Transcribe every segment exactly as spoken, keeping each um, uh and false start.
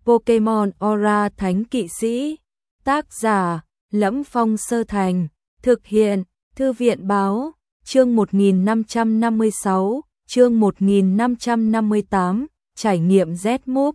Pokemon Aura Thánh Kỵ Sĩ. Tác giả: Lẫm Phong Sơ Thành. Thực hiện: Thư viện báo. Chương một nghìn năm trăm năm mươi sáu, chương một nghìn năm trăm năm mươi tám, trải nghiệm Z-Move.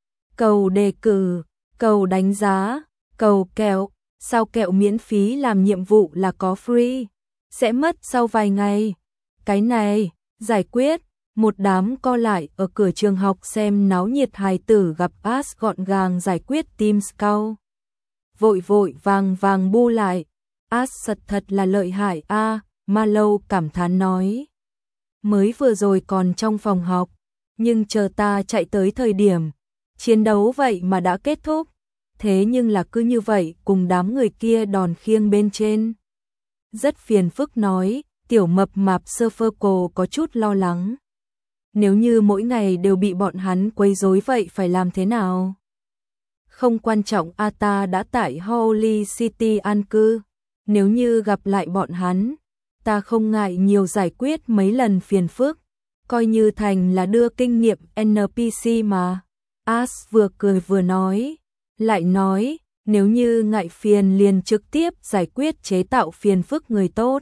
Cầu đề cử, cầu đánh giá, cầu kẹo, sao kẹo miễn phí làm nhiệm vụ là có free, sẽ mất sau vài ngày. Cái này, giải quyết, một đám co lại ở cửa trường học xem náo nhiệt hài tử gặp Ash gọn gàng giải quyết Team Scout. Vội vội vàng vàng bu lại, Ash thật thật là lợi hại a, à, Mallow cảm thán nói. Mới vừa rồi còn trong phòng học, nhưng chờ ta chạy tới thời điểm, chiến đấu vậy mà đã kết thúc, thế nhưng là cứ như vậy cùng đám người kia đòn khiêng bên trên. Rất phiền phức nói, tiểu mập mạp Surferco có chút lo lắng. Nếu như mỗi ngày đều bị bọn hắn quấy rối vậy phải làm thế nào? Không quan trọng, a ta đã tại Holy City an cư, nếu như gặp lại bọn hắn, ta không ngại nhiều giải quyết mấy lần phiền phức, coi như thành là đưa kinh nghiệm en pê xê mà. Ash vừa cười vừa nói, lại nói, nếu như ngại phiền liền trực tiếp giải quyết chế tạo phiền phức người tốt.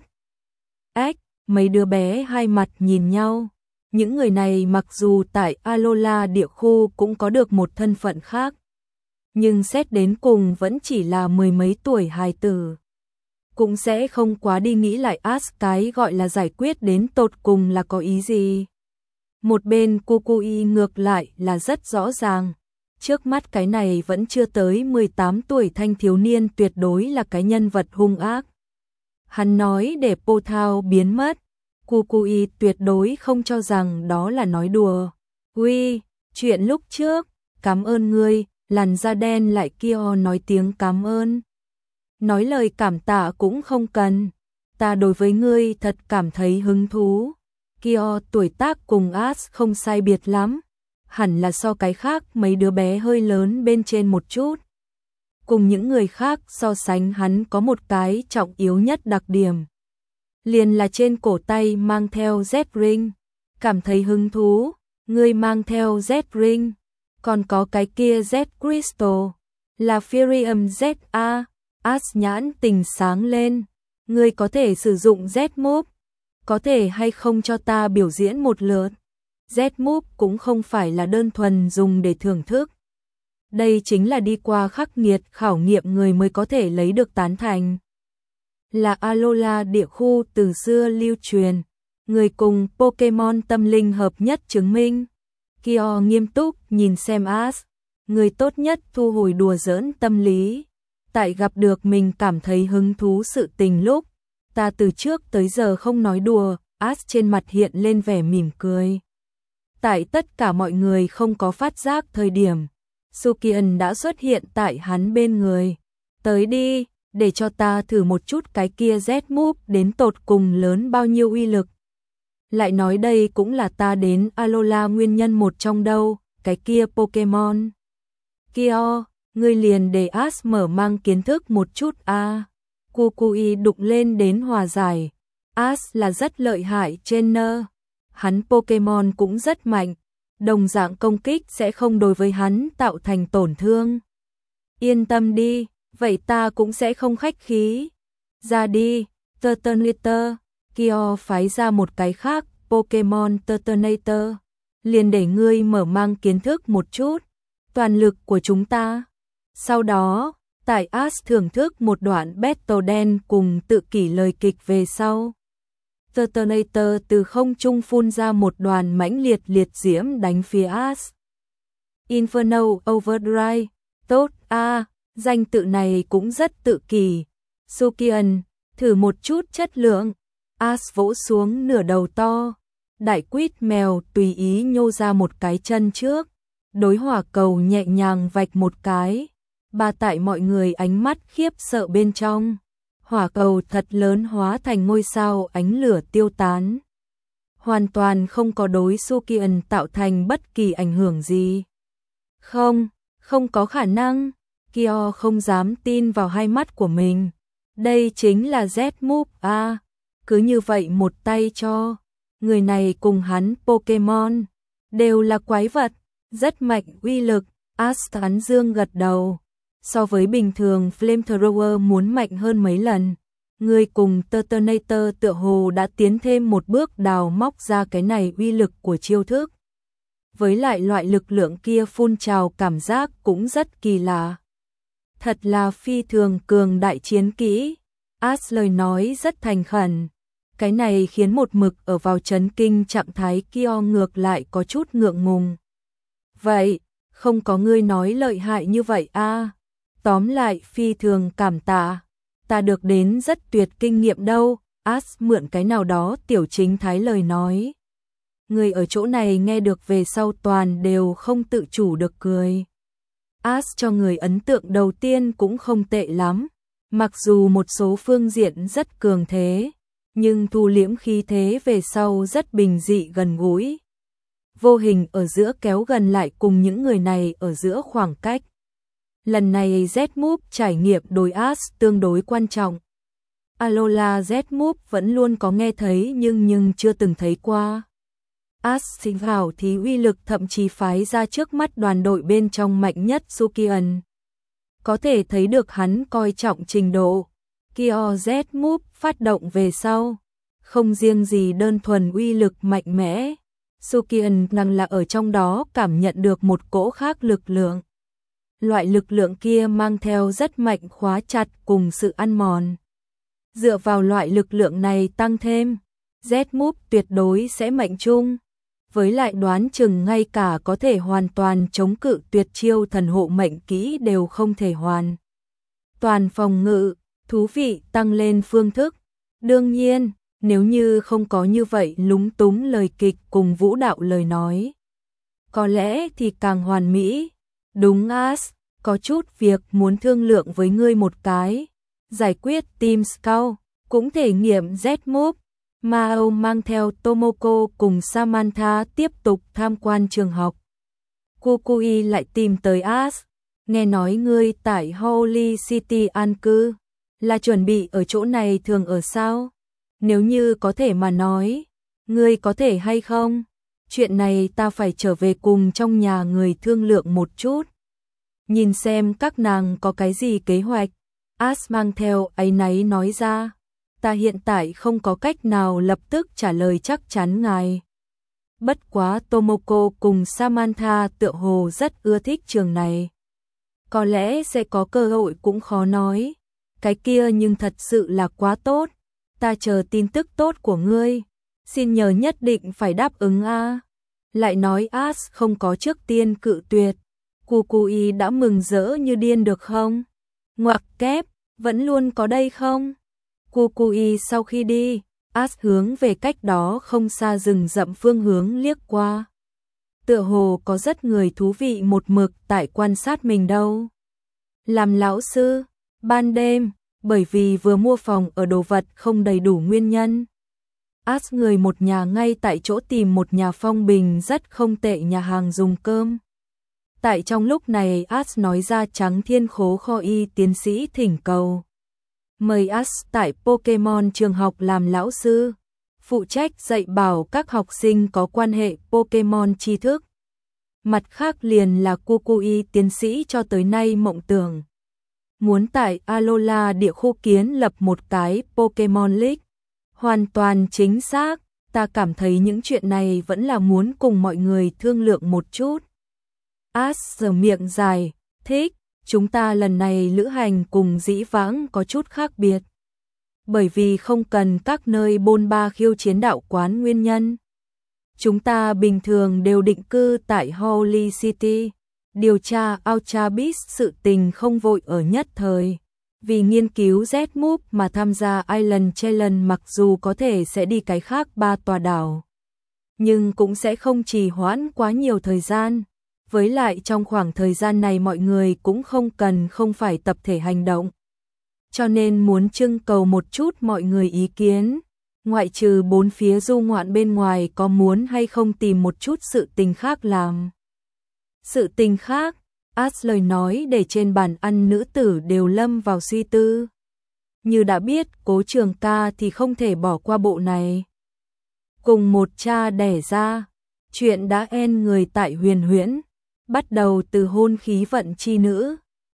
Ếch, mấy đứa bé hai mặt nhìn nhau, những người này mặc dù tại Alola địa khu cũng có được một thân phận khác, nhưng xét đến cùng vẫn chỉ là mười mấy tuổi hài tử. Cũng sẽ không quá đi nghĩ lại Ash cái gọi là giải quyết đến tột cùng là có ý gì. Một bên Kukui ngược lại là rất rõ ràng, trước mắt cái này vẫn chưa tới mười tám tuổi thanh thiếu niên tuyệt đối là cái nhân vật hung ác. Hắn nói để Pothao biến mất, Kukui tuyệt đối không cho rằng đó là nói đùa. Uy, chuyện lúc trước, cảm ơn ngươi, làn da đen lại kia nói tiếng cảm ơn. Nói lời cảm tạ cũng không cần, ta đối với ngươi thật cảm thấy hứng thú. Kyo tuổi tác cùng Ash không sai biệt lắm, hẳn là so cái khác mấy đứa bé hơi lớn bên trên một chút. Cùng những người khác so sánh hắn có một cái trọng yếu nhất đặc điểm, liền là trên cổ tay mang theo Z-Ring. Cảm thấy hứng thú, ngươi mang theo Z-Ring, còn có cái kia Z-Crystal, là Firium Z A. Ash nhãn tình sáng lên, ngươi có thể sử dụng Z-Move, có thể hay không cho ta biểu diễn một lượt? Z-Move cũng không phải là đơn thuần dùng để thưởng thức. Đây chính là đi qua khắc nghiệt khảo nghiệm người mới có thể lấy được tán thành. Là Alola địa khu từ xưa lưu truyền, người cùng Pokemon tâm linh hợp nhất chứng minh. Kyo nghiêm túc nhìn xem Ash, người tốt nhất thu hồi đùa giỡn tâm lý. Tại gặp được mình cảm thấy hứng thú sự tình lúc, ta từ trước tới giờ không nói đùa. Ash trên mặt hiện lên vẻ mỉm cười. Tại tất cả mọi người không có phát giác thời điểm, Sukian đã xuất hiện tại hắn bên người. Tới đi, để cho ta thử một chút cái kia Z-Move đến tột cùng lớn bao nhiêu uy lực. Lại nói đây cũng là ta đến Alola nguyên nhân một trong đâu, cái kia Pokemon. Kyo, ngươi liền để Ash mở mang kiến thức một chút a. À. Kukui đụng lên đến hòa giải. Ash là rất lợi hại trainer, hắn Pokemon cũng rất mạnh, đồng dạng công kích sẽ không đối với hắn tạo thành tổn thương. Yên tâm đi, vậy ta cũng sẽ không khách khí. Ra đi, Turtonator. Kyo phái ra một cái khác, Pokemon Turtonator, liền để ngươi mở mang kiến thức một chút toàn lực của chúng ta. Sau đó, tại Ash thưởng thức một đoạn battle đen cùng tự kỷ lời kịch về sau, Turtonator từ không trung phun ra một đoàn mãnh liệt liệt diễm đánh phía Ash. Inferno Overdrive, tốt a, à, danh tự này cũng rất tự kỷ. Sukian, thử một chút chất lượng. Ash vỗ xuống nửa đầu to, đại quýt mèo tùy ý nhô ra một cái chân trước, đối hỏa cầu nhẹ nhàng vạch một cái, ba tại mọi người ánh mắt khiếp sợ bên trong. Hỏa cầu thật lớn hóa thành ngôi sao ánh lửa tiêu tán, hoàn toàn không có đối Sukian tạo thành bất kỳ ảnh hưởng gì. Không, không có khả năng. Kyo không dám tin vào hai mắt của mình. Đây chính là Z-Move a. À, cứ như vậy một tay cho. Người này cùng hắn Pokemon đều là quái vật, rất mạnh uy lực, As tán dương gật đầu. So với bình thường Flamethrower muốn mạnh hơn mấy lần. Người cùng Detonator tựa hồ đã tiến thêm một bước đào móc ra cái này uy lực của chiêu thức. Với lại loại lực lượng kia phun trào cảm giác cũng rất kỳ lạ. Thật là phi thường cường đại chiến kỹ. As lời nói rất thành khẩn. Cái này khiến một mực ở vào chấn kinh trạng thái Kyo ngược lại có chút ngượng ngùng. Vậy, không có ngươi nói lợi hại như vậy a. À? Tóm lại phi thường cảm tạ. Ta được đến rất tuyệt kinh nghiệm đâu. As mượn cái nào đó tiểu chính thái lời nói. Người ở chỗ này nghe được về sau toàn đều không tự chủ được cười. As cho người ấn tượng đầu tiên cũng không tệ lắm. Mặc dù một số phương diện rất cường thế, nhưng thu liễm khí thế về sau rất bình dị gần gũi. Vô hình ở giữa kéo gần lại cùng những người này ở giữa khoảng cách. Lần này Z-Move trải nghiệm đối As tương đối quan trọng. Alola Z-Move vẫn luôn có nghe thấy nhưng nhưng chưa từng thấy qua. As sinh vào thì uy lực thậm chí phái ra trước mắt đoàn đội bên trong mạnh nhất Sukian. Có thể thấy được hắn coi trọng trình độ. Kyo Z-Move phát động về sau. Không riêng gì đơn thuần uy lực mạnh mẽ. Sukian năng là ở trong đó cảm nhận được một cỗ khác lực lượng. Loại lực lượng kia mang theo rất mạnh khóa chặt cùng sự ăn mòn. Dựa vào loại lực lượng này tăng thêm, Z-Move tuyệt đối sẽ mạnh chung. Với lại đoán chừng ngay cả có thể hoàn toàn chống cự tuyệt chiêu thần hộ mệnh kỹ đều không thể hoàn. Toàn phòng ngự, thú vị tăng lên phương thức. Đương nhiên, nếu như không có như vậy lúng túng lời kịch cùng vũ đạo lời nói. Có lẽ thì càng hoàn mỹ. Đúng As, có chút việc muốn thương lượng với ngươi một cái. Giải quyết Team Scout, cũng thể nghiệm Z-Move. Mao mang theo Tomoko cùng Samantha tiếp tục tham quan trường học. Kukui lại tìm tới As. Nghe nói ngươi tại Holy City an cư. Là chuẩn bị ở chỗ này thường ở sao? Nếu như có thể mà nói, ngươi có thể hay không? Chuyện này ta phải trở về cùng trong nhà người thương lượng một chút. Nhìn xem các nàng có cái gì kế hoạch. As mang theo áy náy nói ra. Ta hiện tại không có cách nào lập tức trả lời chắc chắn ngài. Bất quá Tomoko cùng Samantha tựa hồ rất ưa thích trường này. Có lẽ sẽ có cơ hội cũng khó nói. Cái kia nhưng thật sự là quá tốt. Ta chờ tin tức tốt của ngươi. Xin nhờ nhất định phải đáp ứng a. Lại nói As không có trước tiên cự tuyệt. Kukui đã mừng rỡ như điên được không? Ngoặc kép, vẫn luôn có đây không? Kukui sau khi đi, As hướng về cách đó không xa rừng rậm phương hướng liếc qua. Tựa hồ có rất người thú vị một mực tại quan sát mình đâu. Làm lão sư, ban đêm, bởi vì vừa mua phòng ở đồ vật không đầy đủ nguyên nhân. As người một nhà ngay tại chỗ tìm một nhà phong bình rất không tệ nhà hàng dùng cơm. Tại trong lúc này As nói ra Trắng Thiên Khố Kho Y tiến sĩ thỉnh cầu. Mời As tại Pokemon trường học làm lão sư, phụ trách dạy bảo các học sinh có quan hệ Pokemon tri thức. Mặt khác liền là Kukui tiến sĩ cho tới nay mộng tưởng. Muốn tại Alola địa khu kiến lập một cái Pokemon League. Hoàn toàn chính xác, ta cảm thấy những chuyện này vẫn là muốn cùng mọi người thương lượng một chút. As giở miệng dài, thích, chúng ta lần này lữ hành cùng dĩ vãng có chút khác biệt. Bởi vì không cần các nơi bôn ba khiêu chiến đạo quán nguyên nhân. Chúng ta bình thường đều định cư tại Holy City, điều tra Ultra Beast sự tình không vội ở nhất thời. Vì nghiên cứu Z-Move mà tham gia Island Challenge mặc dù có thể sẽ đi cái khác ba tòa đảo. Nhưng cũng sẽ không trì hoãn quá nhiều thời gian. Với lại trong khoảng thời gian này mọi người cũng không cần không phải tập thể hành động. Cho nên muốn trưng cầu một chút mọi người ý kiến. Ngoại trừ bốn phía du ngoạn bên ngoài có muốn hay không tìm một chút sự tình khác làm. Sự tình khác, As lời nói để trên bàn ăn nữ tử đều lâm vào suy tư. Như đã biết Cố Trường Ca thì không thể bỏ qua bộ này. Cùng một cha đẻ ra, chuyện đã en người tại Huyền Huyễn. bắt đầu từ hôn khí vận chi nữ.